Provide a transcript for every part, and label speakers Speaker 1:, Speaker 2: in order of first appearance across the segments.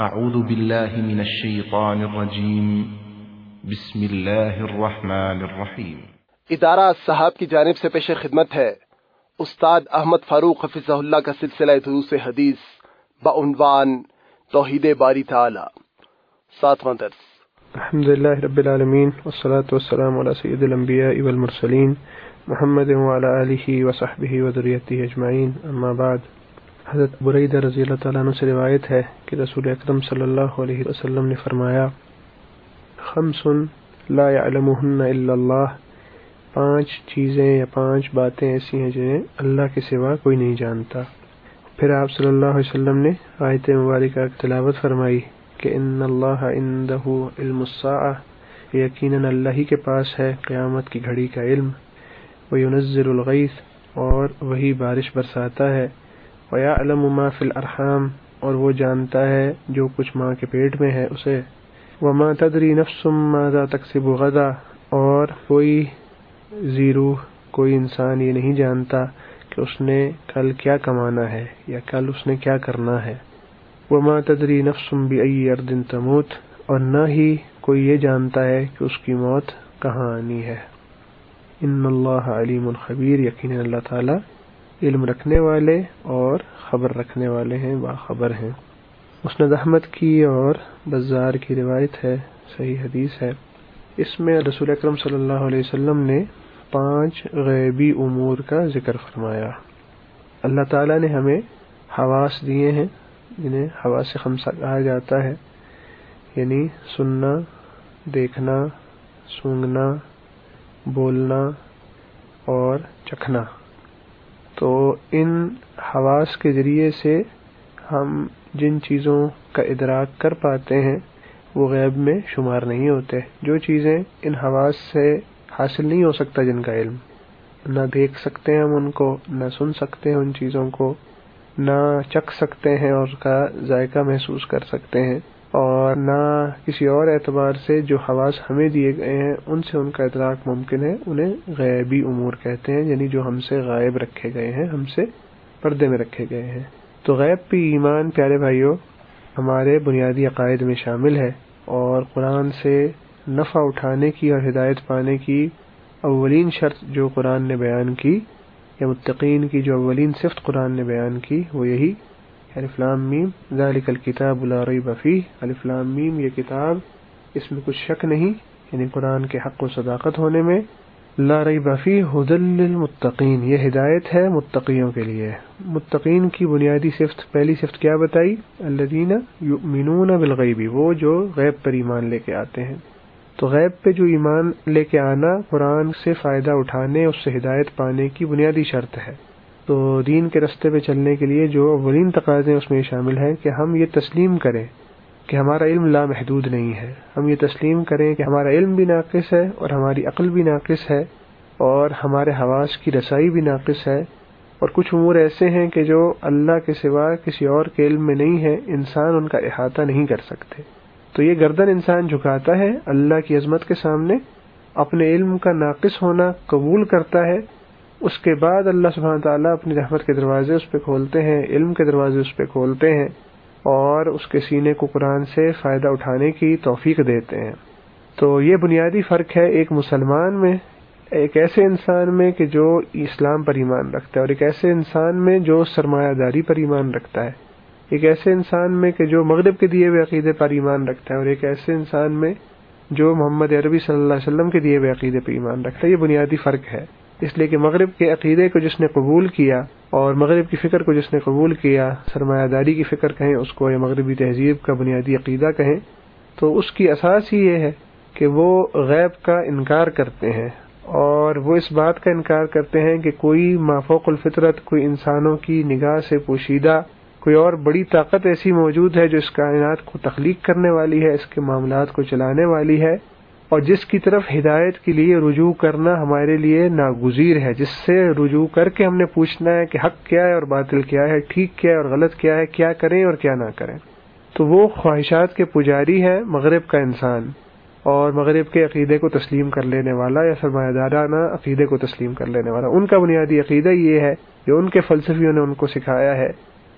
Speaker 1: اعوذ باللہ من الشیطان الرجیم بسم اللہ الرحمن الرحیم۔
Speaker 2: ادارہ صاحب کی جانب سے پیش خدمت ہے استاد احمد فاروق حفظہ اللہ کا سلسلہ دروس حدیث بعنوان توحید باری تعالی، 7واں درس۔
Speaker 3: الحمدللہ رب العالمین والصلاة والسلام علی سید الانبیاء والمرسلین محمد وعلی آلہ وصحبہ وذریتہ اجمعین، اما بعد۔ حضرت بریدہ رضی اللہ تعالیٰ عنہ سے روایت ہے کہ رسول اکرم صلی اللہ علیہ وسلم نے فرمایا، خمس لا یعلمہن الا اللہ، 5 چیزیں یا 5 باتیں ایسی ہیں جنہیں اللہ کے سوا کوئی نہیں جانتا۔ پھر آپ صلی اللہ علیہ وسلم نے آیت مبارکہ تلاوت فرمائی کہ ان اللہ عندہ علم الساعہ، یقیناً اللہ ہی کے پاس ہے قیامت کی گھڑی کا علم، وینزل الغیث، اور وہی بارش برساتا ہے، وَيَعْلَمُ مَا فِي الْأَرْحَامِ، اور وہ جانتا ہے جو کچھ ماں کے پیٹ میں ہے اسے، وَمَا تَدْرِي نَفْسٌ مَاذَا تَكْسِبُ غَدًا، اور کوئی روح، کوئی انسان یہ نہیں جانتا کہ اس نے کل کیا کمانا ہے یا کل اس نے کیا کرنا ہے، وَمَا تَدْرِي نَفْسٌ بِأَيِّ أَرْضٍ تَمُوتُ، اور نہ ہی کوئی یہ جانتا ہے کہ اس کی موت کہاں آنی ہے۔ ان اللہ علیم خبیر، یقیناً اللہ تعالیٰ علم رکھنے والے اور خبر رکھنے والے ہیں، باخبر ہیں۔ مسند احمد کی اور بزار کی روایت ہے، صحیح حدیث ہے۔ اس میں رسول اکرم صلی اللہ علیہ وسلم نے 5 غیبی امور کا ذکر فرمایا۔ اللہ تعالیٰ نے ہمیں حواس دیے ہیں جنہیں حواس خمسہ کہا جاتا ہے، یعنی سننا، دیکھنا، سونگھنا، بولنا اور چکھنا۔ تو ان حواس کے ذریعے سے ہم جن چیزوں کا ادراک کر پاتے ہیں وہ غیب میں شمار نہیں ہوتے۔ جو چیزیں ان حواس سے حاصل نہیں ہو سکتا، جن کا علم نہ دیکھ سکتے ہیں ہم ان کو، نہ سن سکتے ہیں ان چیزوں کو، نہ چکھ سکتے ہیں اور اس کا ذائقہ محسوس کر سکتے ہیں، اور نہ کسی اور اعتبار سے جو حواس ہمیں دیے گئے ہیں ان سے ان کا ادراک ممکن ہے، انہیں غیبی امور کہتے ہیں، یعنی جو ہم سے غائب رکھے گئے ہیں، ہم سے پردے میں رکھے گئے ہیں۔ تو غیب پہ ایمان، پیارے بھائیوں، ہمارے بنیادی عقائد میں شامل ہے، اور قرآن سے نفع اٹھانے کی اور ہدایت پانے کی اولین شرط جو قرآن نے بیان کی، یا متقین کی جو اولین صفت قرآن نے بیان کی، وہ یہی الف لام میم ذالک الکتاب لا ریب فیہ، الف لام میم، یہ کتاب، اس میں کچھ شک نہیں، یعنی قرآن کے حق و صداقت ہونے میں، لا ریب فیہ ھدی للمتقین، یہ ہدایت ہے متقیوں کے لیے۔ متقین کی بنیادی صفت، پہلی صفت کیا بتائی؟ الذین یؤمنون بالغیب، وہ جو غیب پر ایمان لے کے آتے ہیں۔ تو غیب پہ جو ایمان لے کے آنا قرآن سے فائدہ اٹھانے، اس سے ہدایت پانے کی بنیادی شرط ہے۔ تو دین کے رستے پہ چلنے کے لیے جو اولین تقاضے اس میں شامل ہیں کہ ہم یہ تسلیم کریں کہ ہمارا علم لامحدود نہیں ہے، ہم یہ تسلیم کریں کہ ہمارا علم بھی ناقص ہے اور ہماری عقل بھی ناقص ہے اور ہمارے حواس کی رسائی بھی ناقص ہے، اور کچھ امور ایسے ہیں کہ جو اللہ کے سوا کسی اور کے علم میں نہیں ہے، انسان ان کا احاطہ نہیں کر سکتے۔ تو یہ گردن انسان جھکاتا ہے اللہ کی عظمت کے سامنے، اپنے علم کا ناقص ہونا قبول کرتا ہے، اس کے بعد اللہ سبحانہ تعالیٰ اپنی رحمت کے دروازے اس پہ کھولتے ہیں، علم کے دروازے اس پہ کھولتے ہیں، اور اس کے سینے کو قرآن سے فائدہ اٹھانے کی توفیق دیتے ہیں۔ تو یہ بنیادی فرق ہے ایک مسلمان میں، ایک ایسے انسان میں کہ جو اسلام پر ایمان رکھتا ہے، اور ایک ایسے انسان میں جو سرمایہ داری پر ایمان رکھتا ہے، ایک ایسے انسان میں کہ جو مغرب کے دیے ہوئے عقیدے پر ایمان رکھتا ہے، اور ایک ایسے انسان میں جو محمد عربی صلی اللہ علیہ وسلم کے دیے ہوئے عقیدے پر ایمان رکھتا ہے۔ یہ بنیادی فرق ہے، اس لیے کہ مغرب کے عقیدے کو جس نے قبول کیا اور مغرب کی فکر کو جس نے قبول کیا، سرمایہ داری کی فکر کہیں اس کو، یا مغربی تہذیب کا بنیادی عقیدہ کہیں، تو اس کی اساس ہی یہ ہے کہ وہ غیب کا انکار کرتے ہیں، اور وہ اس بات کا انکار کرتے ہیں کہ کوئی مافوق الفطرت، کوئی انسانوں کی نگاہ سے پوشیدہ کوئی اور بڑی طاقت ایسی موجود ہے جو اس کائنات کو تخلیق کرنے والی ہے، اس کے معاملات کو چلانے والی ہے، اور جس کی طرف ہدایت کے لیے رجوع کرنا ہمارے لیے ناگزیر ہے، جس سے رجوع کر کے ہم نے پوچھنا ہے کہ حق کیا ہے اور باطل کیا ہے، ٹھیک کیا ہے اور غلط کیا ہے، کیا کریں اور کیا نہ کریں۔ تو وہ خواہشات کے پجاری ہے مغرب کا انسان، اور مغرب کے عقیدے کو تسلیم کر لینے والا، یا سرمایہ دارانہ عقیدے کو تسلیم کر لینے والا۔ ان کا بنیادی عقیدہ یہ ہے جو ان کے فلسفیوں نے ان کو سکھایا ہے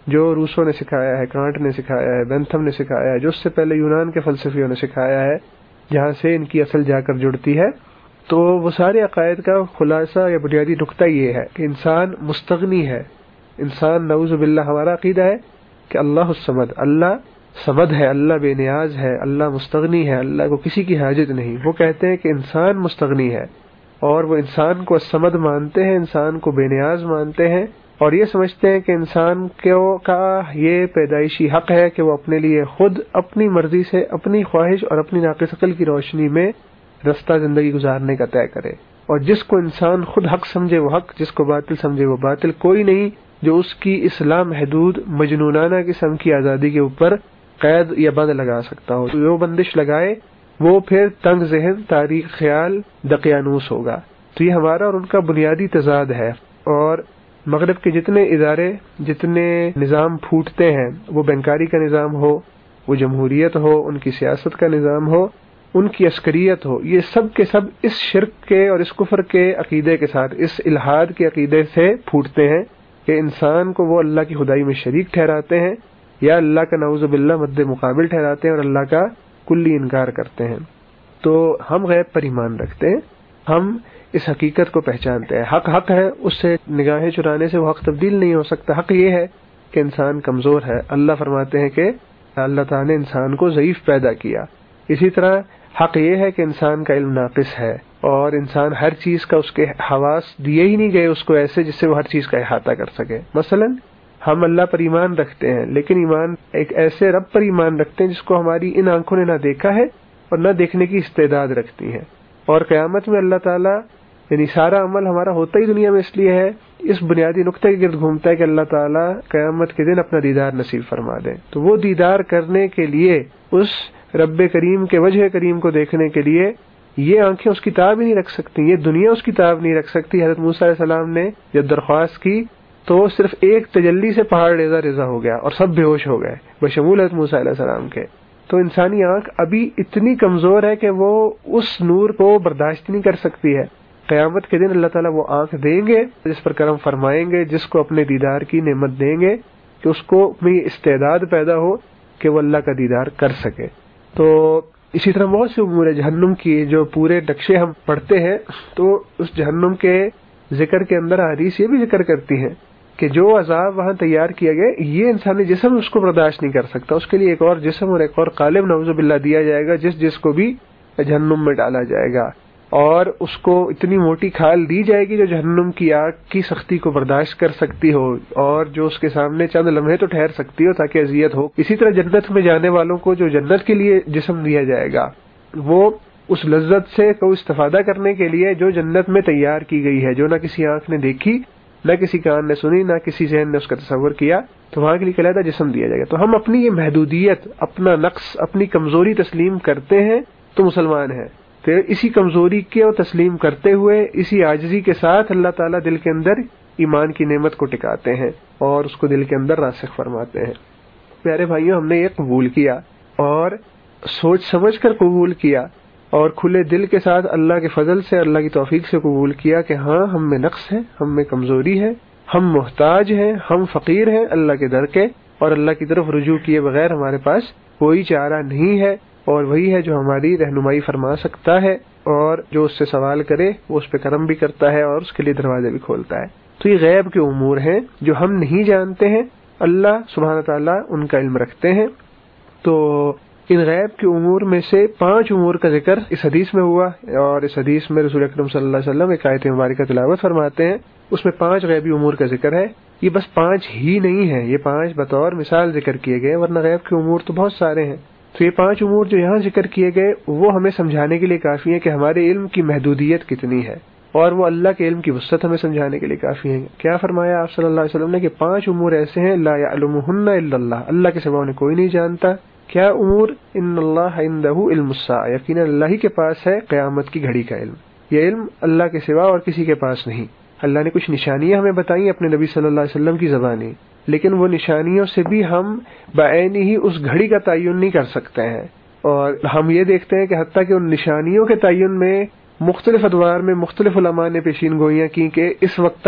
Speaker 3: جو روسوں نے سکھایا ہے، کانٹ نے سکھایا ہے، بینتھم نے سکھایا ہے، جو اس سے پہلے یونان کے فلسفیوں نے سکھایا ہے، جہاں سے ان کی اصل جا کر جڑتی ہے. تو وہ سارے عقائد کا خلاصہ یا بنیادی نقطہ یہ ہے کہ انسان مستغنی ہے. انسان نعوذ باللہ، ہمارا عقیدہ ہے کہ اللہ الصمد، اللہ صمد ہے، اللہ بے نیاز ہے، اللہ مستغنی ہے، اللہ کو کسی کی حاجت نہیں. وہ کہتے ہیں کہ انسان مستغنی ہے، اور وہ انسان کو الصمد مانتے ہیں، انسان کو بے نیاز مانتے ہیں، اور یہ سمجھتے ہیں کہ انسان کا یہ پیدائشی حق ہے کہ وہ اپنے لیے خود اپنی مرضی سے، اپنی خواہش اور اپنی ناقص عقل کی روشنی میں رستہ زندگی گزارنے کا طے کرے. اور جس کو انسان خود حق سمجھے وہ حق، جس کو باطل سمجھے وہ باطل. کوئی نہیں جو اس کی اصلاح محدود مجنونانہ قسم کی آزادی کے اوپر قید یا بند لگا سکتا ہو. جو بندش لگائے وہ پھر تنگ ذہن، تاریک خیال، دقیانوس ہوگا. تو یہ ہمارا اور ان کا بنیادی تضاد ہے. اور مغرب کے جتنے ادارے، جتنے نظام پھوٹتے ہیں، وہ بینکاری کا نظام ہو، وہ جمہوریت ہو، ان کی سیاست کا نظام ہو، ان کی عسکریت ہو، یہ سب کے سب اس شرک کے اور اس کفر کے عقیدے کے ساتھ، اس الحاد کے عقیدے سے پھوٹتے ہیں کہ انسان کو وہ اللہ کی خدائی میں شریک ٹھہراتے ہیں، یا اللہ کا نعوذ باللہ مد مقابل ٹھہراتے ہیں، اور اللہ کا کلی انکار کرتے ہیں. تو ہم غیب پر ایمان رکھتے ہیں، ہم اس حقیقت کو پہچانتے ہیں. حق حق ہے، اس سے نگاہیں چرانے سے وہ حق تبدیل نہیں ہو سکتا. حق یہ ہے کہ انسان کمزور ہے. اللہ فرماتے ہیں کہ اللہ تعالیٰ نے انسان کو ضعیف پیدا کیا. اسی طرح حق یہ ہے کہ انسان کا علم ناقص ہے، اور انسان ہر چیز کا، اس کے حواس دیے ہی نہیں گئے اس کو ایسے جس سے وہ ہر چیز کا احاطہ کر سکے. مثلا ہم اللہ پر ایمان رکھتے ہیں، لیکن ایمان ایک ایسے رب پر ایمان رکھتے ہیں جس کو ہماری ان آنکھوں نے نہ دیکھا ہے اور نہ دیکھنے کی استعداد رکھتی ہیں. اور قیامت میں اللہ تعالیٰ، یعنی سارا عمل ہمارا ہوتا ہی دنیا میں اس لیے ہے، اس بنیادی نقطے کے گرد گھومتا ہے کہ اللہ تعالیٰ قیامت کے دن اپنا دیدار نصیب فرما دے. تو وہ دیدار کرنے کے لیے، اس رب کریم کے وجہ کریم کو دیکھنے کے لیے، یہ آنکھیں اس کی تاب ہی نہیں رکھ سکتی، یہ دنیا اس کی تاب نہیں رکھ سکتی. حضرت موسیٰ علیہ السلام نے جب درخواست کی تو صرف ایک تجلی سے پہاڑ ریزہ ریزہ ہو گیا اور سب بے ہوش ہو گئے بشمول حضرت موسیٰ علیہ السلام کے. تو انسانی آنکھ ابھی اتنی کمزور ہے کہ وہ اس نور کو برداشت نہیں کر سکتی ہے. قیامت کے دن اللہ تعالیٰ وہ آنکھ دیں گے جس پر کرم فرمائیں گے، جس کو اپنے دیدار کی نعمت دیں گے کہ اس کو اپنی استعداد پیدا ہو کہ وہ اللہ کا دیدار کر سکے. تو اسی طرح بہت سے امور جہنم کی جو پورے نقشے ہم پڑھتے ہیں، تو اس جہنم کے ذکر کے اندر حدیث یہ بھی ذکر کرتی ہیں کہ جو عذاب وہاں تیار کیا گیا، یہ انسانی جسم اس کو برداشت نہیں کر سکتا. اس کے لیے ایک اور جسم اور ایک اور قالب نعوذ باللہ دیا جائے گا جس کو بھی جہنم میں ڈالا جائے گا، اور اس کو اتنی موٹی کھال دی جائے گی جو جہنم کی آگ کی سختی کو برداشت کر سکتی ہو، اور جو اس کے سامنے چند لمحے تو ٹھہر سکتی ہو تاکہ اذیت ہو. اسی طرح جنت میں جانے والوں کو جو جنت کے لیے جسم دیا جائے گا، وہ اس لذت سے کو استفادہ کرنے کے لیے جو جنت میں تیار کی گئی ہے، جو نہ کسی آنکھ نے دیکھی، نہ کسی کان نے سنی، نہ کسی ذہن نے اس کا تصور کیا، تو وہاں کے لیے علیحدہ جسم دیا جائے گا. تو ہم اپنی یہ محدودیت، اپنا نقص، اپنی کمزوری تسلیم کرتے ہیں تو مسلمان ہیں. پھر اسی کمزوری کے تسلیم کرتے ہوئے، اسی عاجزی کے ساتھ اللہ تعالیٰ دل کے اندر ایمان کی نعمت کو ٹکاتے ہیں اور اس کو دل کے اندر راسخ فرماتے ہیں. پیارے بھائیوں، ہم نے یہ قبول کیا اور سوچ سمجھ کر قبول کیا اور کھلے دل کے ساتھ اللہ کے فضل سے، اللہ کی توفیق سے قبول کیا کہ ہاں ہم میں نقص ہے، ہم میں کمزوری ہے، ہم محتاج ہیں، ہم فقیر ہیں اللہ کے در کے، اور اللہ کی طرف رجوع کیے بغیر ہمارے پاس کوئی چارہ نہیں ہے. اور وہی ہے جو ہماری رہنمائی فرما سکتا ہے، اور جو اس سے سوال کرے وہ اس پہ کرم بھی کرتا ہے اور اس کے لیے دروازے بھی کھولتا ہے. تو یہ غیب کے امور ہیں جو ہم نہیں جانتے ہیں، اللہ سبحانہ تعالیٰ ان کا علم رکھتے ہیں. تو ان غیب کے امور میں سے 5 امور کا ذکر اس حدیث میں ہوا، اور اس حدیث میں رسول اکرم صلی اللہ علیہ وسلم ایک آیت مبارکہ تلاوت فرماتے ہیں. اس میں 5 غیبی امور کا ذکر ہے. یہ بس 5 ہی نہیں ہے، یہ 5 بطور مثال ذکر کیے گئے، ورنہ غیب کے امور تو بہت سارے ہیں. تو یہ 5 امور جو یہاں ذکر کیے گئے وہ ہمیں سمجھانے کے لیے کافی ہیں کہ ہمارے علم کی محدودیت کتنی ہے، اور وہ اللہ کے علم کی وسعت ہمیں سمجھانے کے لیے کافی ہیں. کیا فرمایا آپ صلی اللہ علیہ وسلم نے کہ 5 امور ایسے ہیں لا یعلمہن الا اللہ، اللہ کے سوا انہیں کوئی نہیں جانتا. کیا امور؟ ان اللہ عندہ علم الساعہ، یقینا اللہ ہی کے پاس ہے قیامت کی گھڑی کا علم. یہ علم اللہ کے سوا اور کسی کے پاس نہیں. اللہ نے کچھ نشانیاں ہمیں بتائیں اپنے نبی صلی اللہ علیہ وسلم کی زبانی، لیکن وہ نشانیوں سے بھی ہم بعین ہی اس گھڑی کا تعین نہیں کر سکتے ہیں. اور ہم یہ دیکھتے ہیں کہ حتیٰ کہ ان نشانیوں کے تعین میں مختلف ادوار میں مختلف علماء نے پیشین گوئیاں کی کہ اس وقت تک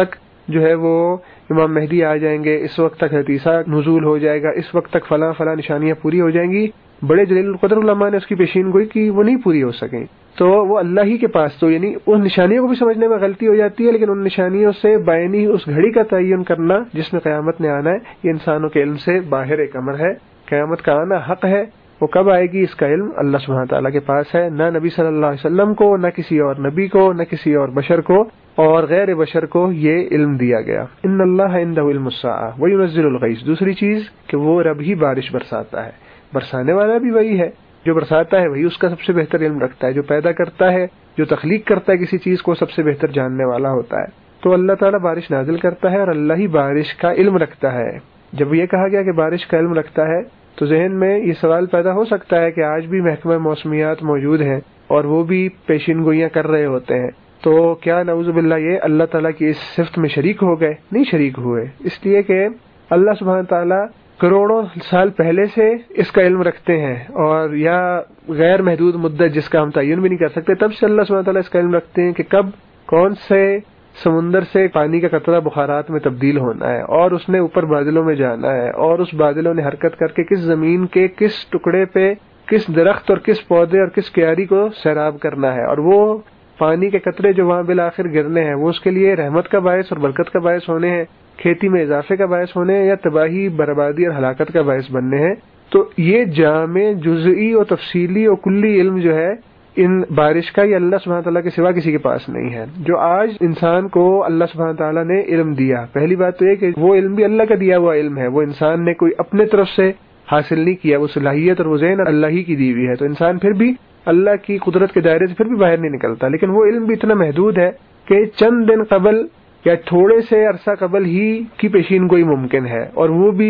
Speaker 3: جو ہے وہ امام مہدی آ جائیں گے، اس وقت تک حضرت عیسیٰ نزول ہو جائے گا، اس وقت تک فلاں فلاں نشانیاں پوری ہو جائیں گی، بڑے جلیل القدر علماء نے اس کی پیشین گوئی کی، وہ نہیں پوری ہو سکیں، تو وہ اللہ ہی کے پاس، تو یعنی ان نشانیوں کو بھی سمجھنے میں غلطی ہو جاتی ہے، لیکن ان نشانیوں سے بعینی اس گھڑی کا تعین کرنا جس میں قیامت نے آنا ہے، یہ انسانوں کے علم سے باہر ایک امر ہے۔ قیامت کا آنا حق ہے، وہ کب آئے گی اس کا علم اللہ سبحانہ تعالیٰ کے پاس ہے، نہ نبی صلی اللہ علیہ وسلم کو، نہ کسی اور نبی کو، نہ کسی اور بشر کو، اور غیر بشر کو یہ علم دیا گیا۔ ان اللہ عندہ علم الساعہ وینزل الغیث، دوسری چیز کہ وہ رب ہی بارش برساتا ہے، برسانے والا بھی وہی ہے، جو برساتا ہے وہی اس کا سب سے بہتر علم رکھتا ہے، جو پیدا کرتا ہے، جو تخلیق کرتا ہے کسی چیز کو، سب سے بہتر جاننے والا ہوتا ہے۔ تو اللہ تعالیٰ بارش نازل کرتا ہے اور اللہ ہی بارش کا علم رکھتا ہے۔ جب یہ کہا گیا کہ بارش کا علم رکھتا ہے تو ذہن میں یہ سوال پیدا ہو سکتا ہے کہ آج بھی محکمہ موسمیات موجود ہیں اور وہ بھی پیشین گوئیاں کر رہے ہوتے ہیں، تو کیا نعوذ باللہ یہ اللہ تعالیٰ کی اس صفت میں شریک ہو گئے؟ نہیں شریک ہوئے، اس لیے کہ اللہ سبحانہ تعالیٰ کروڑوں سال پہلے سے اس کا علم رکھتے ہیں، اور یا غیر محدود مدت جس کا ہم تعین بھی نہیں کر سکتے، تب سے اللہ سبحانہ تعالیٰ اس کا علم رکھتے ہیں کہ کب کون سے سمندر سے پانی کا قطرہ بخارات میں تبدیل ہونا ہے، اور اس نے اوپر بادلوں میں جانا ہے، اور اس بادلوں نے حرکت کر کے کس زمین کے کس ٹکڑے پہ کس درخت اور کس پودے اور کس کیاری کو سیراب کرنا ہے، اور وہ پانی کے قطرے جو وہاں بالآخر گرنے ہیں وہ اس کے لیے رحمت کا باعث اور برکت کا باعث ہونے ہیں، کھیتی میں اضافے کا باعث ہونے ہیں، یا تباہی بربادی اور ہلاکت کا باعث بننے ہیں۔ تو یہ جامع جزئی اور تفصیلی اور کلی علم جو ہے ان بارش کا، یہ اللہ سبحانہ تعالیٰ کے سوا کسی کے پاس نہیں ہے۔ جو آج انسان کو اللہ سبحانہ تعالیٰ نے علم دیا، پہلی بات تو یہ کہ وہ علم بھی اللہ کا دیا ہوا علم ہے، وہ انسان نے کوئی اپنے طرف سے حاصل نہیں کیا، وہ صلاحیت اور وہ ذہن اللہ ہی کی دی ہوئی ہے، تو انسان پھر بھی اللہ کی قدرت کے دائرے سے پھر بھی باہر نہیں نکلتا، لیکن وہ علم بھی اتنا محدود ہے کہ چند دن قبل یا تھوڑے سے عرصہ قبل ہی کی پیشین گوئی ممکن ہے، اور وہ بھی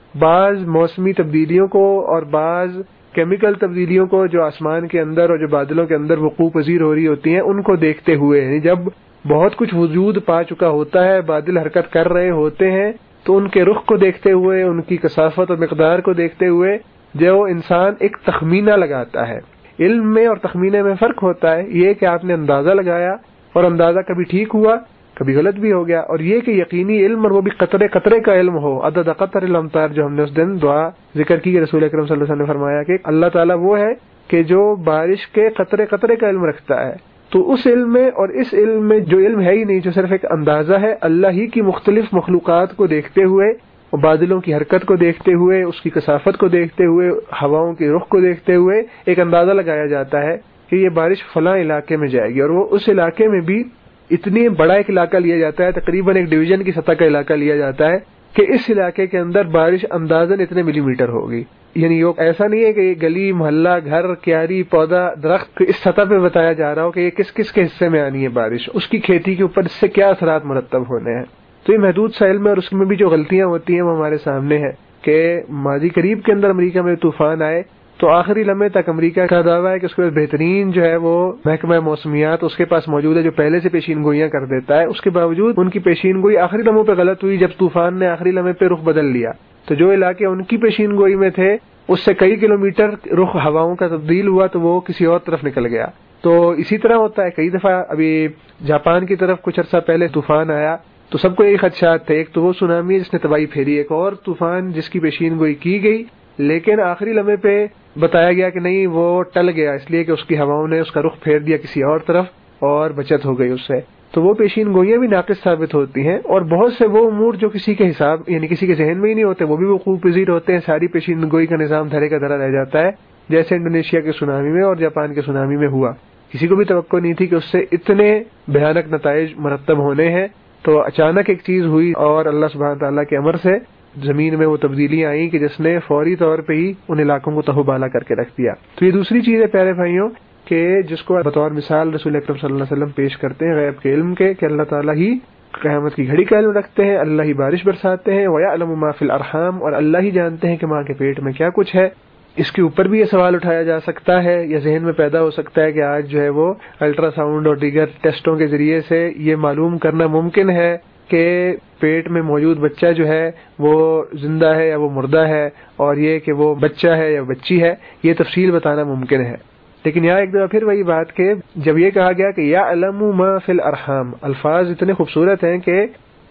Speaker 3: بعض موسمی تبدیلیوں کو اور بعض کیمیکل تبدیلیوں کو جو آسمان کے اندر اور جو بادلوں کے اندر وقوع پذیر ہو رہی ہوتی ہیں ان کو دیکھتے ہوئے، یعنی جب بہت کچھ وجود پا چکا ہوتا ہے، بادل حرکت کر رہے ہوتے ہیں، تو ان کے رخ کو دیکھتے ہوئے، ان کی کثافت اور مقدار کو دیکھتے ہوئے جو انسان ایک تخمینہ لگاتا ہے۔ علم میں اور تخمینے میں فرق ہوتا ہے، یہ کہ آپ نے اندازہ لگایا اور اندازہ کبھی ٹھیک ہوا کبھی غلط بھی ہو گیا، اور یہ کہ یقینی علم اور وہ بھی قطرے قطرے کا علم ہو، عدد قطر الامطار جو ہم نے اس دن دعا ذکر کی کہ رسول اکرم صلی اللہ علیہ وسلم نے فرمایا کہ اللہ تعالیٰ وہ ہے کہ جو بارش کے قطرے قطرے کا علم رکھتا ہے، تو اس علم میں اور اس علم میں جو علم ہے ہی نہیں، جو صرف ایک اندازہ ہے، اللہ ہی کی مختلف مخلوقات کو دیکھتے ہوئے، بادلوں کی حرکت کو دیکھتے ہوئے، اس کی کثافت کو دیکھتے ہوئے، ہواؤں کے رخ کو دیکھتے ہوئے ایک اندازہ لگایا جاتا ہے کہ یہ بارش فلاں علاقے میں جائے گی، اور وہ اس علاقے میں بھی اتنی بڑا ایک علاقہ لیا جاتا ہے، تقریباً ایک ڈویژن کی سطح کا علاقہ لیا جاتا ہے کہ اس علاقے کے اندر بارش اندازاً اتنے ملی میٹر ہوگی، یعنی ایسا نہیں ہے کہ یہ گلی محلہ گھر کیاری پودا درخت اس سطح پہ بتایا جا رہا ہو کہ یہ کس کس کے حصے میں آنی ہے بارش، اس کی کھیتی کے اوپر اس سے کیا اثرات مرتب ہونے ہیں۔ تو یہ محدود سا علم ہے، اور اس میں بھی جو غلطیاں ہوتی ہیں وہ ہمارے سامنے ہیں کہ ماضی قریب کے اندر امریکہ میں طوفان آئے تو آخری لمحے تک امریکہ کا دعویٰ ہے کہ اس کے پاس بہترین جو ہے وہ محکمہ موسمیات اس کے پاس موجود ہے جو پہلے سے پیشین گوئیاں کر دیتا ہے، اس کے باوجود ان کی پیشین گوئی آخری لمحوں پہ غلط ہوئی جب طوفان نے آخری لمحے پہ رخ بدل لیا، تو جو علاقے ان کی پیشین گوئی میں تھے اس سے کئی کلومیٹر رخ ہواؤں کا تبدیل ہوا تو وہ کسی اور طرف نکل گیا۔ تو اسی طرح ہوتا ہے کئی دفعہ، ابھی جاپان کی طرف کچھ عرصہ پہلے طوفان آیا تو سب کو یہی خدشات تھے، ایک تو وہ سونامی جس نے تباہی پھیری، ایک اور طوفان جس کی پیشین گوئی کی گئی لیکن آخری لمحے پہ بتایا گیا کہ نہیں وہ ٹل گیا، اس لیے کہ اس کی ہواؤں نے اس کا رخ پھیر دیا کسی اور طرف اور بچت ہو گئی اس سے۔ تو وہ پیشین گوئیاں بھی ناقص ثابت ہوتی ہیں، اور بہت سے وہ امور جو کسی کے حساب یعنی کسی کے ذہن میں ہی نہیں ہوتے وہ بھی وقوع پذیر ہوتے ہیں، ساری پیشین گوئی کا نظام دھرے کا دھرا رہ جاتا ہے، جیسے انڈونیشیا کے سونامی میں اور جاپان کے سونامی میں ہوا۔ کسی کو بھی توقع نہیں تھی کہ اس سے اتنے بھیانک نتائج مرتب ہونے ہیں، تو اچانک ایک چیز ہوئی اور اللہ سبحانہ تعالیٰ کے امر سے زمین میں وہ تبدیلیاں آئیں کہ جس نے فوری طور پہ ہی ان علاقوں کو تہو بالا کر کے رکھ دیا۔ تو یہ دوسری چیز ہے پیارے بھائیوں کہ جس کو بطور مثال رسول اکرم صلی اللہ علیہ وسلم پیش کرتے ہیں غیب کے علم کے، کہ اللہ تعالیٰ ہی قیامت کی گھڑی کا علم رکھتے ہیں، اللہ ہی بارش برساتے ہیں، وَيَعْلَمُ مَا فِي الْأَرْحَامِ، اور اللہ ہی جانتے ہیں کہ ماں کے پیٹ میں کیا کچھ ہے۔ اس کے اوپر بھی یہ سوال اٹھایا جا سکتا ہے یا ذہن میں پیدا ہو سکتا ہے کہ آج جو ہے وہ الٹرا ساؤنڈ اور دیگر ٹیسٹوں کے ذریعے سے یہ معلوم کرنا ممکن ہے کہ پیٹ میں موجود بچہ جو ہے وہ زندہ ہے یا وہ مردہ ہے، اور یہ کہ وہ بچہ ہے یا بچی ہے، یہ تفصیل بتانا ممکن ہے۔ لیکن یہاں ایک دفعہ پھر وہی بات کہ جب یہ کہا گیا کہ یعلم ما فی الارحام، الفاظ اتنے خوبصورت ہیں کہ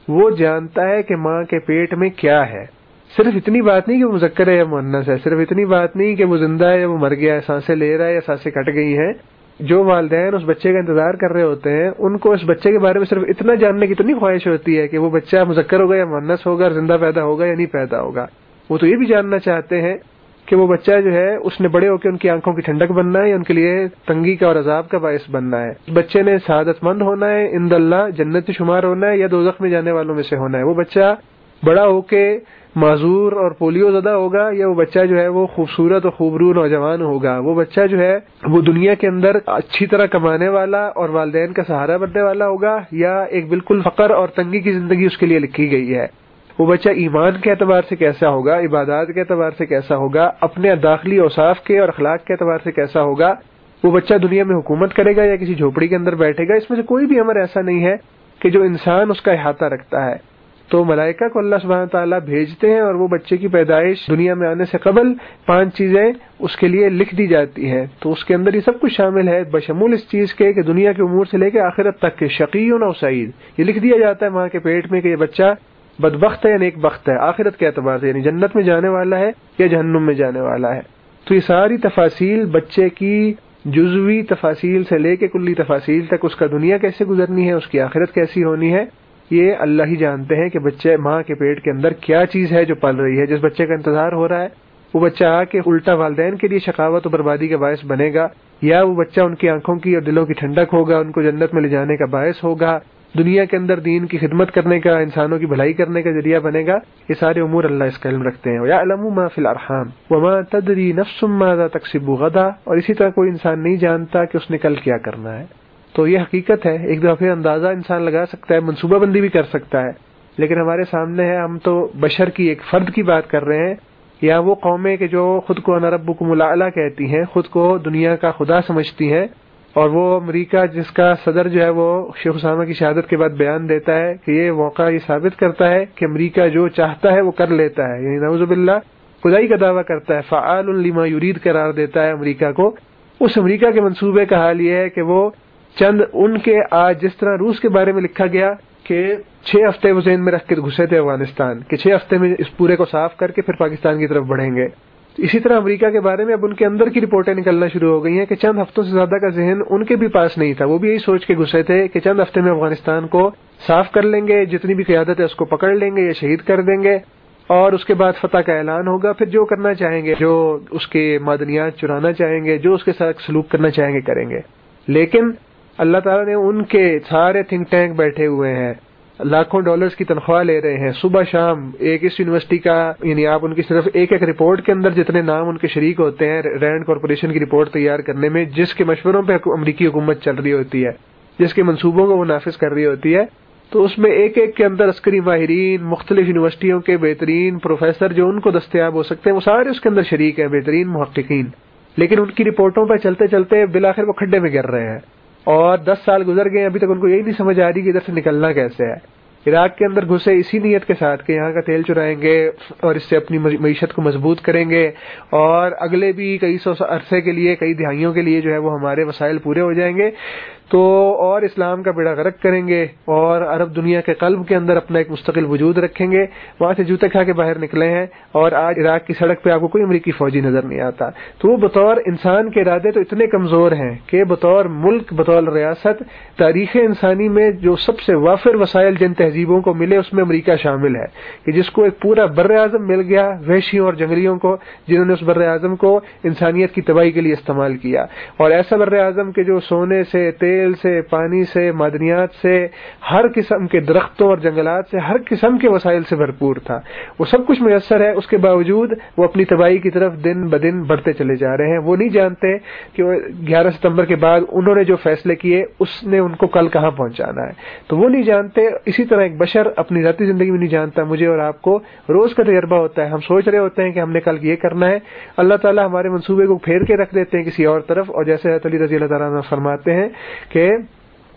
Speaker 3: وہ جانتا ہے کہ ماں کے پیٹ میں کیا ہے. صرف اتنی بات نہیں کہ وہ مذکر ہے یا مؤنث ہے، صرف اتنی بات نہیں کہ وہ زندہ ہے یا وہ مر گیا ہے، سانسیں لے رہا ہے یا سانسیں کٹ گئی ہیں. جو والدین اس بچے کا انتظار کر رہے ہوتے ہیں ان کو اس بچے کے بارے میں صرف اتنا جاننے کی اتنی خواہش ہوتی ہے کہ وہ بچہ مذکر ہوگا یا مؤنث ہوگا، زندہ پیدا ہوگا یا نہیں پیدا ہوگا. وہ تو یہ بھی جاننا چاہتے ہیں کہ وہ بچہ جو ہے اس نے بڑے ہو کے ان کی آنکھوں کی ٹھنڈک بننا ہے یا ان کے لیے تنگی کا اور عذاب کا باعث بننا ہے. بچے نے سعادت مند ہونا ہے، عند اللہ جنت شمار ہونا ہے یا دوزخ میں جانے والوں میں سے ہونا ہے. وہ بچہ بڑا ہو کے معذور اور پولیو زدہ ہوگا یا وہ بچہ جو ہے وہ خوبصورت اور خوبرو نوجوان ہوگا. وہ بچہ جو ہے وہ دنیا کے اندر اچھی طرح کمانے والا اور والدین کا سہارا بننے والا ہوگا یا ایک بالکل فقر اور تنگی کی زندگی اس کے لیے لکھی گئی ہے. وہ بچہ ایمان کے اعتبار سے کیسا ہوگا، عبادات کے اعتبار سے کیسا ہوگا، اپنے داخلی اوصاف کے اور اخلاق کے اعتبار سے کیسا ہوگا. وہ بچہ دنیا میں حکومت کرے گا یا کسی جھوپڑی کے اندر بیٹھے گا. اس میں سے کوئی بھی امر ایسا نہیں ہے کہ جو انسان اس کا احاطہ رکھتا ہے. تو ملائکہ کو اللہ سبحانہ تعالیٰ بھیجتے ہیں اور وہ بچے کی پیدائش دنیا میں آنے سے قبل 5 چیزیں اس کے لیے لکھ دی جاتی ہیں. تو اس کے اندر یہ سب کچھ شامل ہے بشمول اس چیز کے کہ دنیا کے امور سے لے کے آخرت تک کے شقی و سعید یہ لکھ دیا جاتا ہے ماں کے پیٹ میں کہ یہ بچہ بدبخت ہے یا نیک بخت ہے آخرت کے اعتبار سے، یعنی جنت میں جانے والا ہے یا جہنم میں جانے والا ہے. تو یہ ساری تفاصیل بچے کی جزوی تفاصیل سے لے کے کلی تفاصیل تک، اس کا دنیا کیسے گزرنی ہے، اس کی آخرت کیسی ہونی ہے، یہ اللہ ہی جانتے ہیں کہ بچے ماں کے پیٹ کے اندر کیا چیز ہے جو پل رہی ہے. جس بچے کا انتظار ہو رہا ہے وہ بچہ آ کے الٹا والدین کے لیے شقاوت و بربادی کا باعث بنے گا، یا وہ بچہ ان کی آنکھوں کی اور دلوں کی ٹھنڈک ہوگا، ان کو جنت میں لے جانے کا باعث ہوگا، دنیا کے اندر دین کی خدمت کرنے کا، انسانوں کی بھلائی کرنے کا ذریعہ بنے گا. یہ سارے امور اللہ اس کا علم رکھتے ہیں. وَيَعْلَمُ مَا فِي الْأَرْحَامِ وَمَا تَدْرِي نَفْسٌ مَاذَا تَكْسِبُ غَدًا. اور اسی طرح کوئی انسان نہیں جانتا کہ اس نے کل کیا کرنا ہے. تو یہ حقیقت ہے. ایک دفعہ پھر اندازہ انسان لگا سکتا ہے، منصوبہ بندی بھی کر سکتا ہے، لیکن ہمارے سامنے ہے، ہم تو بشر کی ایک فرد کی بات کر رہے ہیں، یا وہ قومیں کہ جو خود کو انا ربکم الاعلی کہتی ہیں، خود کو دنیا کا خدا سمجھتی ہیں، اور وہ امریکہ جس کا صدر جو ہے وہ شیخ اسامہ کی شہادت کے بعد بیان دیتا ہے کہ یہ موقع یہ ثابت کرتا ہے کہ امریکہ جو چاہتا ہے وہ کر لیتا ہے، یعنی نعوذ باللہ خدائی کا دعویٰ کرتا ہے، فعال لما یرید قرار دیتا ہے امریکہ کو. اس امریکہ کے منصوبے کا حال یہ ہے کہ وہ چند ان کے آج جس طرح روس کے بارے میں لکھا گیا کہ 6 ہفتے وہ ذہن میں رکھ کے گھسے تھے افغانستان کہ 6 ہفتے میں اس پورے کو صاف کر کے پھر پاکستان کی طرف بڑھیں گے. اسی طرح امریکہ کے بارے میں اب ان کے اندر کی رپورٹیں نکلنا شروع ہو گئی ہیں کہ چند ہفتوں سے زیادہ کا ذہن ان کے بھی پاس نہیں تھا. وہ بھی یہی سوچ کے گھسے تھے کہ چند ہفتے میں افغانستان کو صاف کر لیں گے، جتنی بھی قیادت ہے اس کو پکڑ لیں گے یا شہید کر دیں گے، اور اس کے بعد فتح کا اعلان ہوگا. پھر جو کرنا چاہیں گے، جو اس کے معدنیات چرانا چاہیں گے، جو اس کے ساتھ سلوک کرنا چاہیں گے کریں گے. لیکن اللہ تعالیٰ نے ان کے سارے تھنک ٹینک بیٹھے ہوئے ہیں، لاکھوں ڈالرز کی تنخواہ لے رہے ہیں، صبح شام ایک اس یونیورسٹی کا، یعنی آپ ان کی صرف ایک رپورٹ کے اندر جتنے نام ان کے شریک ہوتے ہیں رینڈ کارپوریشن کی رپورٹ تیار کرنے میں، جس کے مشوروں پہ امریکی حکومت چل رہی ہوتی ہے، جس کے منصوبوں کو وہ نافذ کر رہی ہوتی ہے، تو اس میں ایک ایک کے اندر عسکری ماہرین، مختلف یونیورسٹیوں کے بہترین پروفیسر جو ان کو دستیاب ہو سکتے ہیں، وہ سارے اس کے اندر شریک ہیں، بہترین محققین. لیکن ان کی رپورٹوں پہ چلتے چلتے بالآخر وہ کھڈے میں گر رہے ہیں، اور 10 سال گزر گئے، ابھی تک ان کو یہی نہیں سمجھ آ رہی کہ ادھر سے نکلنا کیسے ہے. عراق کے اندر گھسے اسی نیت کے ساتھ کہ یہاں کا تیل چرائیں گے اور اس سے اپنی معیشت کو مضبوط کریں گے، اور اگلے بھی کئی سو عرصے کے لیے، کئی دہائیوں کے لیے جو ہے وہ ہمارے وسائل پورے ہو جائیں گے، تو اور اسلام کا بیڑا غرق کریں گے اور عرب دنیا کے قلب کے اندر اپنا ایک مستقل وجود رکھیں گے. وہاں سے جوتے کھا کے باہر نکلے ہیں، اور آج عراق کی سڑک پہ آپ کو کوئی امریکی فوجی نظر نہیں آتا. تو وہ بطور انسان کے ارادے تو اتنے کمزور ہیں کہ بطور ملک، بطور ریاست، تاریخ انسانی میں جو سب سے وافر وسائل جن تہذیبوں کو ملے اس میں امریکہ شامل ہے، کہ جس کو ایک پورا بر اعظم مل گیا وحشیوں اور جنگلیوں کو، جنہوں نے اس بر اعظم کو انسانیت کی تباہی کے لیے استعمال کیا. اور ایسا بر اعظم کہ جو سونے سے، تیل سے، پانی سے، معدنیات سے، ہر قسم کے درختوں اور جنگلات سے، ہر قسم کے وسائل سے بھرپور تھا. وہ سب کچھ میسر ہے، اس کے باوجود وہ اپنی تباہی کی طرف دن بدن بڑھتے چلے جا رہے ہیں. وہ نہیں جانتے کہ 11 ستمبر کے بعد انہوں نے جو فیصلے کیے اس نے ان کو کل کہاں پہنچانا ہے، تو وہ نہیں جانتے. اسی طرح ایک بشر اپنی ذاتی زندگی میں نہیں جانتا. مجھے اور آپ کو روز کا تجربہ ہوتا ہے، ہم سوچ رہے ہوتے ہیں کہ ہم نے کل یہ کرنا ہے، اللہ تعالیٰ ہمارے منصوبے کو پھیر کے رکھ دیتے ہیں کسی اور طرف. اور جیسے حضرت علی رضی اللہ تعالیٰ عنہ فرماتے ہیں کہ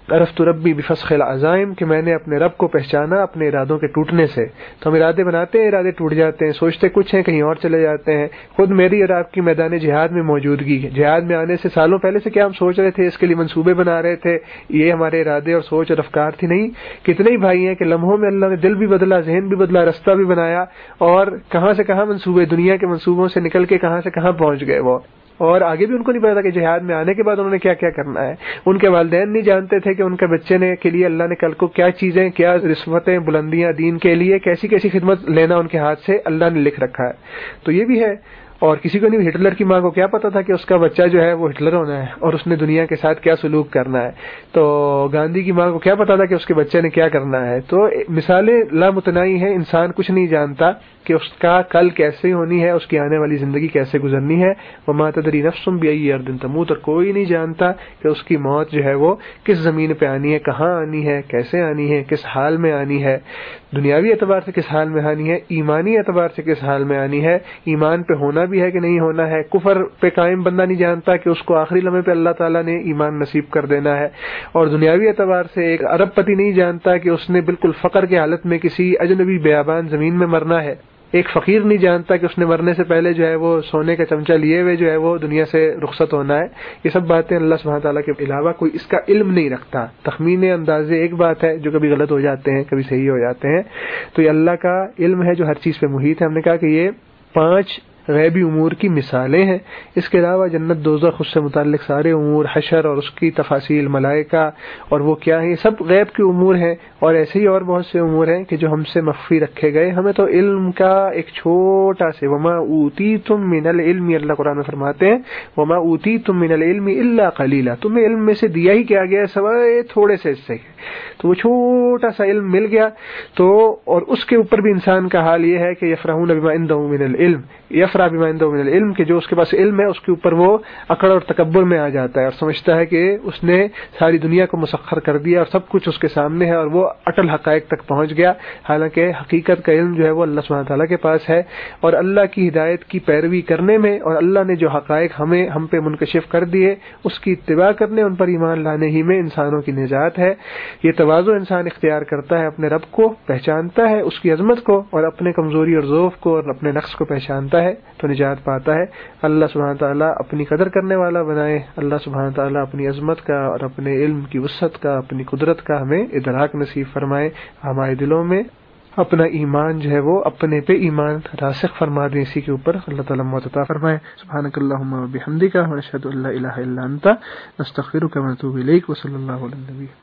Speaker 3: عرفت ربی بفسخ العزائم کہ میں نے اپنے رب کو پہچانا اپنے ارادوں کے ٹوٹنے سے. تو ہم ارادے بناتے ہیں، ارادے ٹوٹ جاتے ہیں، سوچتے کچھ ہیں کہیں اور چلے جاتے ہیں. خود میری اور آپ کی میدان جہاد میں موجودگی، جہاد میں آنے سے سالوں پہلے سے کیا ہم سوچ رہے تھے، اس کے لیے منصوبے بنا رہے تھے، یہ ہمارے ارادے اور سوچ اور افکار تھی. نہیں، کتنے ہی بھائی ہیں کہ لمحوں میں اللہ نے دل بھی بدلا، ذہن بھی بدلا، رستہ بھی بنایا، اور کہاں سے کہاں منصوبے، دنیا کے منصوبوں سے نکل کے کہاں سے کہاں پہنچ گئے وہ. اور آگے بھی ان کو نہیں پتا کہ جہاد میں آنے کے بعد انہوں نے کیا کیا کرنا ہے. ان کے والدین نہیں جانتے تھے کہ ان کے بچے نے کے لیے اللہ نے کل کو کیا چیزیں، کیا رسوتیں، بلندیاں دین کے لیے کیسی کیسی خدمت لینا ان کے ہاتھ سے اللہ نے لکھ رکھا ہے. تو یہ بھی ہے. اور کسی کو نہیں، ہٹلر کی ماں کو کیا پتا تھا کہ اس کا بچہ جو ہے وہ ہٹلر ہونا ہے اور اس نے دنیا کے ساتھ کیا سلوک کرنا ہے. تو گاندھی کی ماں کو کیا پتا تھا کہ اس کے بچے نے کیا کرنا ہے. تو مثالیں لامتناہی ہیں. انسان کچھ نہیں جانتا کہ اس کا کل کیسے ہونی ہے، اس کی آنے والی زندگی کیسے گزرنی ہے. وما تدری نفس بأي أرض تموت، اور کوئی نہیں جانتا کہ اس کی موت جو ہے وہ کس زمین پہ آنی ہے، کہاں آنی ہے، کیسے آنی ہے، کس حال میں آنی ہے. دنیاوی اعتبار سے کس حال میں آنی ہے، ایمانی اعتبار سے کس حال میں آنی ہے، ایمان پہ ہونا بھی ہے کہ نہیں ہونا ہے. کفر پہ قائم بندہ نہیں جانتا کہ اس کو آخری لمحے پہ اللہ تعالیٰ نے ایمان نصیب کر دینا ہے. اور دنیاوی اعتبار سے ایک ارب پتی نہیں جانتا کہ اس نے بالکل فقر کی حالت میں کسی اجنبی بیابان زمین میں مرنا ہے. ایک فقیر نہیں جانتا کہ اس نے مرنے سے پہلے جو ہے وہ سونے کا چمچہ لیے ہوئے جو ہے وہ دنیا سے رخصت ہونا ہے. یہ سب باتیں اللہ سبحانہ تعالیٰ کے علاوہ کوئی اس کا علم نہیں رکھتا. تخمینے اندازے ایک بات ہے جو کبھی غلط ہو جاتے ہیں، کبھی صحیح ہو جاتے ہیں. تو یہ اللہ کا علم ہے جو ہر چیز پہ محیط ہے. ہم نے کہا کہ یہ 5 غیبی امور کی مثالیں ہیں. اس کے علاوہ جنت دوزخ، اس سے متعلق سارے امور، حشر اور اس کی تفاصیل، ملائکہ اور وہ کیا ہے، یہ سب غیب کے امور ہیں. اور ایسے ہی اور بہت سے امور ہیں کہ جو ہم سے مخفی رکھے گئے. ہمیں تو علم کا ایک چھوٹا سے وما اوتیتم من العلم، اللہ قرآن میں فرماتے ہیں وما اوتیتم من العلم الا قلیلا، تمہیں علم میں سے دیا ہی کیا گیا سوائے تھوڑے سے حصے. تو وہ چھوٹا سا علم مل گیا. تو اور اس کے اوپر بھی انسان کا حال یہ ہے کہ یفرحون بما عندہ من العلم، یفرح بما عندہ من العلم، کہ جو اس کے پاس علم ہے اس کے اوپر وہ اکڑ اور تکبر میں آ جاتا ہے اور سمجھتا ہے کہ اس نے ساری دنیا کو مسخر کر دیا اور سب کچھ اس کے سامنے ہے اور وہ اٹل حقائق تک پہنچ گیا. حالانکہ حقیقت کا علم جو ہے وہ اللہ سبحانہ تعالیٰ کے پاس ہے. اور اللہ کی ہدایت کی پیروی کرنے میں اور اللہ نے جو حقائق ہم پہ منکشف کر دیے اس کی اتباع کرنے، ان پر ایمان لانے ہی میں انسانوں کی نجات ہے. یہ تواضع انسان اختیار کرتا ہے، اپنے رب کو پہچانتا ہے، اس کی عظمت کو، اور اپنے کمزوری اور ضعف کو اور اپنے نقص کو پہچانتا ہے تو نجات پاتا ہے. اللہ سبحانہ تعالیٰ اپنی قدر کرنے والا بنائے. اللہ سبحانہ تعالیٰ اپنی عظمت کا اور اپنے علم کی وسعت کا، اپنی قدرت کا ہمیں ادراک نصیب فرمائے. ہمارے دلوں میں اپنا ایمان جو ہے وہ اپنے پہ ایمان راسخ فرما دیں، اسی کے اوپر اللہ تعالیٰ عطا فرمائے. سبحانک اللہم و بحمدک ونشہد ان لا الہ الا انت نستغفرک ونتوب الیک وصلی اللہ علی النبی.